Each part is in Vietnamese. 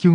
Chương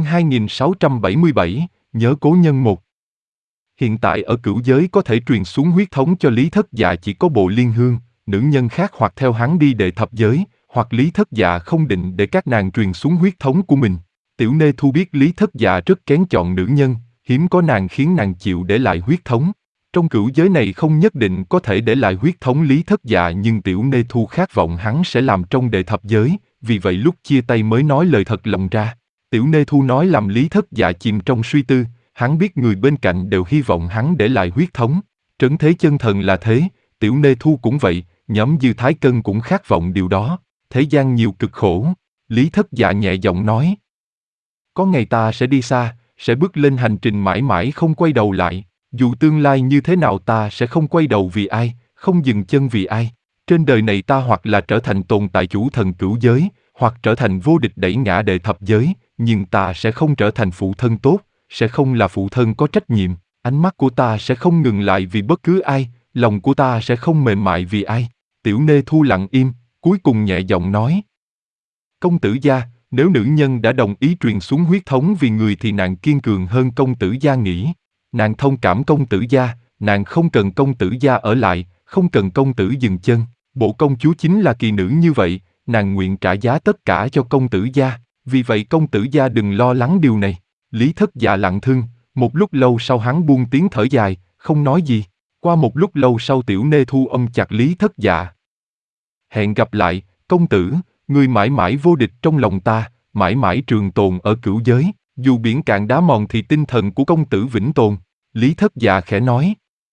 2677, nhớ cố nhân một. Hiện tại ở cửu giới có thể truyền xuống huyết thống cho Lý Thất Dạ chỉ có Bộ Liên Hương, nữ nhân khác hoặc theo hắn đi đệ thập giới, hoặc Lý Thất Dạ không định để các nàng truyền xuống huyết thống của mình. Tiểu Nê Thu biết Lý Thất Dạ rất kén chọn nữ nhân, hiếm có nàng khiến nàng chịu để lại huyết thống. Trong cửu giới này không nhất định có thể để lại huyết thống Lý Thất Dạ, nhưng Tiểu Nê Thu khát vọng hắn sẽ làm trong đệ thập giới, vì vậy lúc chia tay mới nói lời thật lòng ra. Tiểu Nê Thu nói làm Lý Thất Dạ chìm trong suy tư, hắn biết người bên cạnh đều hy vọng hắn để lại huyết thống. Trấn Thế Chân Thần là thế, Tiểu Nê Thu cũng vậy, nhóm Dư Thái Cân cũng khát vọng điều đó. Thế gian nhiều cực khổ, Lý Thất Dạ nhẹ giọng nói. Có ngày ta sẽ đi xa, sẽ bước lên hành trình mãi mãi không quay đầu lại. Dù tương lai như thế nào ta sẽ không quay đầu vì ai, không dừng chân vì ai. Trên đời này ta hoặc là trở thành tồn tại chủ thần cửu giới, hoặc trở thành vô địch đẩy ngã đệ thập giới, nhưng ta sẽ không trở thành phụ thân tốt, sẽ không là phụ thân có trách nhiệm. Ánh mắt của ta sẽ không ngừng lại vì bất cứ ai, lòng của ta sẽ không mềm mại vì ai. Tiểu Nê Thu lặng im, cuối cùng nhẹ giọng nói. Công tử gia, nếu nữ nhân đã đồng ý truyền xuống huyết thống vì người thì nàng kiên cường hơn công tử gia nghĩ. Nàng thông cảm công tử gia, nàng không cần công tử gia ở lại, không cần công tử dừng chân. Bộ công chúa chính là kỳ nữ như vậy, nàng nguyện trả giá tất cả cho công tử gia, vì vậy công tử gia đừng lo lắng điều này. Lý Thất Dạ lặng thinh, một lúc lâu sau hắn buông tiếng thở dài, không nói gì. Qua một lúc lâu sau Tiểu Nê Thu ôm chặt Lý Thất Dạ. Hẹn gặp lại, công tử, người mãi mãi vô địch trong lòng ta, mãi mãi trường tồn ở cửu giới, dù biển cạn đá mòn thì tinh thần của công tử vĩnh tồn. Lý Thất Dạ khẽ nói.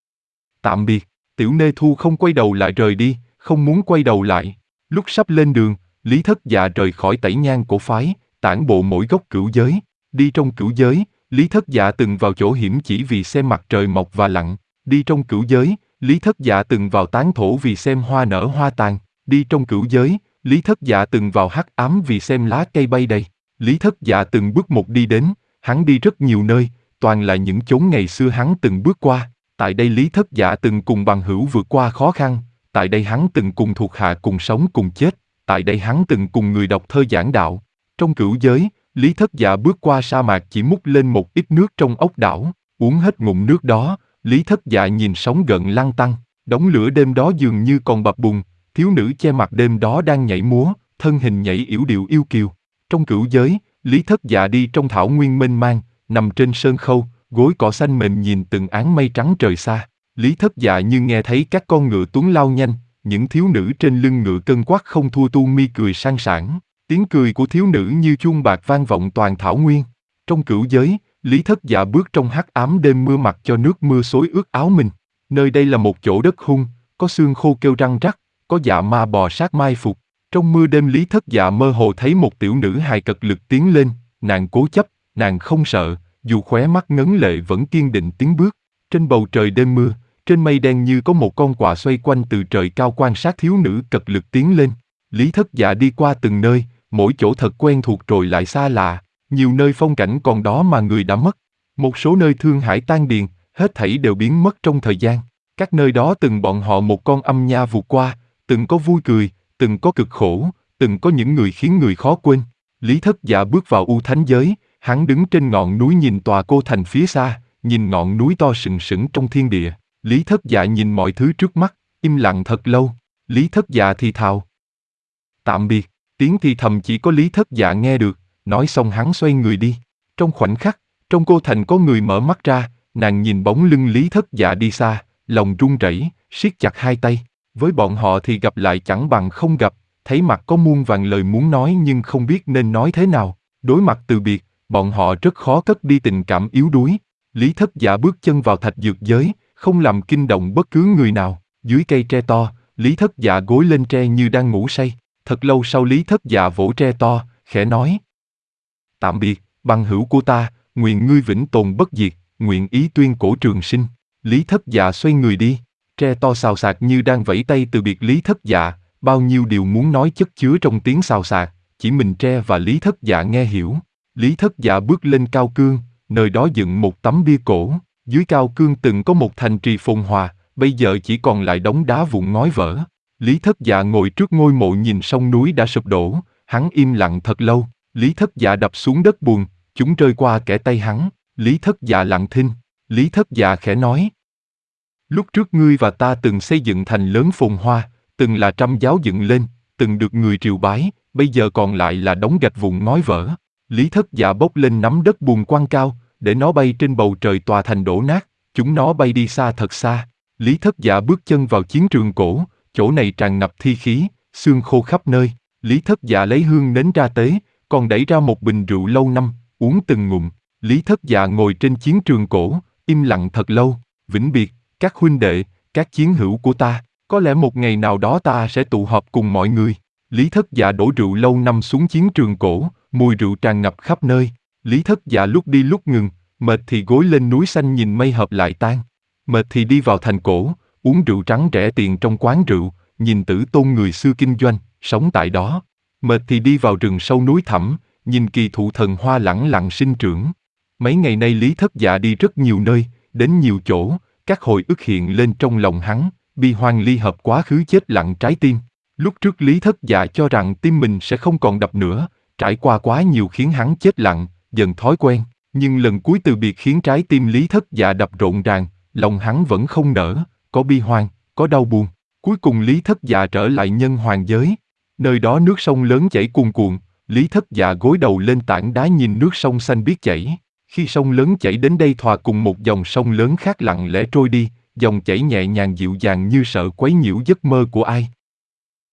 Tạm biệt. Tiểu Nê Thu không quay đầu lại rời đi, không muốn quay đầu lại. Lúc sắp lên đường, Lý Thất Dạ rời khỏi Tẩy Nhang cổ phái, tản bộ mỗi góc cửu giới. Đi trong cửu giới, Lý Thất Dạ từng vào chỗ hiểm chỉ vì xem mặt trời mọc và lặn. Đi trong cửu giới, Lý Thất Dạ từng vào tán thổ vì xem hoa nở hoa tàn. Đi trong cửu giới, Lý Thất Dạ từng vào hắc ám vì xem lá cây bay đầy. Lý Thất Dạ từng bước một đi đến, hắn đi rất nhiều nơi, toàn là những chốn ngày xưa hắn từng bước qua. Tại đây Lý Thất Dạ từng cùng bằng hữu vượt qua khó khăn, tại đây hắn từng cùng thuộc hạ cùng sống cùng chết, tại đây hắn từng cùng người đọc thơ giảng đạo. Trong cửu giới, Lý Thất Dạ bước qua sa mạc chỉ múc lên một ít nước trong ốc đảo, uống hết ngụm nước đó, Lý Thất Dạ nhìn sóng gợn lăn tăn, đống lửa đêm đó dường như còn bập bùng, thiếu nữ che mặt đêm đó đang nhảy múa, thân hình nhảy yểu điệu yêu kiều. Trong cửu giới, Lý Thất Dạ đi trong thảo nguyên mênh mang, nằm trên sơn khâu, gối cỏ xanh mềm nhìn từng áng mây trắng trời xa. Lý Thất Dạ như nghe thấy các con ngựa tuấn lao nhanh, những thiếu nữ trên lưng ngựa cân quắc không thua tu mi cười sang sảng. Tiếng cười của thiếu nữ như chuông bạc vang vọng toàn thảo nguyên. Trong cửu giới, Lý Thất Dạ bước trong hắc ám đêm mưa mặc cho nước mưa xối ướt áo mình. Nơi đây là một chỗ đất hung, có xương khô kêu răng rắc, có dạ ma bò sát mai phục. Trong mưa đêm Lý Thất Dạ mơ hồ thấy một tiểu nữ hài cật lực tiến lên, nàng cố chấp, nàng không sợ, dù khóe mắt ngấn lệ vẫn kiên định tiến bước. Trên bầu trời đêm mưa, trên mây đen như có một con quạ xoay quanh từ trời cao quan sát thiếu nữ cật lực tiến lên. Lý Thất Dạ đi qua từng nơi, mỗi chỗ thật quen thuộc rồi lại xa lạ, nhiều nơi phong cảnh còn đó mà người đã mất. Một số nơi thương hải tan điền, hết thảy đều biến mất trong thời gian. Các nơi đó từng bọn họ một con âm nha vụt qua, từng có vui cười, từng có cực khổ, từng có những người khiến người khó quên. Lý Thất Dạ bước vào U Thánh giới, hắn đứng trên ngọn núi nhìn tòa cô thành phía xa, nhìn ngọn núi to sừng sững trong thiên địa. Lý Thất Dạ nhìn mọi thứ trước mắt, im lặng thật lâu. Lý Thất Dạ thì thào. Tạm biệt. Tiếng thì thầm chỉ có Lý Thất Dạ nghe được, nói xong hắn xoay người đi. Trong khoảnh khắc, trong cô thành có người mở mắt ra, nàng nhìn bóng lưng Lý Thất Dạ đi xa, lòng run rẩy, siết chặt hai tay. Với bọn họ thì gặp lại chẳng bằng không gặp, thấy mặt có muôn vàn lời muốn nói nhưng không biết nên nói thế nào. Đối mặt từ biệt, bọn họ rất khó cất đi tình cảm yếu đuối. Lý Thất Dạ bước chân vào thạch dược giới, không làm kinh động bất cứ người nào. Dưới cây tre to, Lý Thất Dạ gối lên tre như đang ngủ say. Thật lâu sau Lý Thất Dạ vỗ tre to, khẽ nói. Tạm biệt, bằng hữu của ta, nguyện ngươi vĩnh tồn bất diệt, nguyện ý tuyên cổ trường sinh. Lý Thất Dạ xoay người đi, tre to xào xạc như đang vẫy tay từ biệt Lý Thất Dạ, bao nhiêu điều muốn nói chất chứa trong tiếng xào xạc, chỉ mình tre và Lý Thất Dạ nghe hiểu. Lý Thất Dạ bước lên cao cương, nơi đó dựng một tấm bia cổ, dưới cao cương từng có một thành trì phồn hoa, bây giờ chỉ còn lại đống đá vụn ngói vỡ. Lý Thất Dạ ngồi trước ngôi mộ nhìn sông núi đã sụp đổ, hắn im lặng thật lâu. Lý Thất Dạ đập xuống đất buồn, Chúng rơi qua kẻ tay hắn, Lý Thất Dạ lặng thinh. Lý Thất Dạ khẽ nói. Lúc trước ngươi và ta từng xây dựng thành lớn phồn hoa, từng là trăm giáo dựng lên, từng được người triều bái, bây giờ còn lại là đống gạch vụn ngói vỡ. Lý Thất Dạ bốc lên nắm đất buồn quăng cao, để nó bay trên bầu trời tòa thành đổ nát, chúng nó bay đi xa thật xa. Lý Thất Dạ bước chân vào chiến trường cổ, chỗ này tràn ngập thi khí, xương khô khắp nơi. Lý Thất Dạ lấy hương nến ra tế, còn đẩy ra một bình rượu lâu năm, uống từng ngụm. Lý Thất Dạ ngồi trên chiến trường cổ, im lặng thật lâu. Vĩnh biệt, các huynh đệ, các chiến hữu của ta, có lẽ một ngày nào đó ta sẽ tụ họp cùng mọi người. Lý Thất Dạ đổ rượu lâu năm xuống chiến trường cổ, mùi rượu tràn ngập khắp nơi. Lý Thất Dạ lúc đi lúc ngừng, mệt thì gối lên núi xanh nhìn mây hợp lại tan. Mệt thì đi vào thành cổ, uống rượu trắng rẻ tiền trong quán rượu, nhìn Tử Tôn người xưa kinh doanh, sống tại đó. Mệt thì đi vào rừng sâu núi thẳm, nhìn kỳ thụ thần hoa lẳng lặng sinh trưởng. Mấy ngày nay Lý Thất Dạ đi rất nhiều nơi, đến nhiều chỗ, các hồi ức hiện lên trong lòng hắn, bi hoang ly hợp quá khứ chết lặng trái tim. Lúc trước Lý Thất Dạ cho rằng tim mình sẽ không còn đập nữa, trải qua quá nhiều khiến hắn chết lặng, dần thói quen. Nhưng lần cuối từ biệt khiến trái tim Lý Thất Dạ đập rộn ràng, lòng hắn vẫn không nở, có bi hoang, có đau buồn. Cuối cùng Lý Thất Dạ trở lại nhân hoàng giới. Nơi đó nước sông lớn chảy cuồn cuộn, Lý Thất Dạ gối đầu lên tảng đá nhìn nước sông xanh biếc chảy. Khi sông lớn chảy đến đây hòa cùng một dòng sông lớn khác lặng lẽ trôi đi, dòng chảy nhẹ nhàng dịu dàng như sợ quấy nhiễu giấc mơ của ai.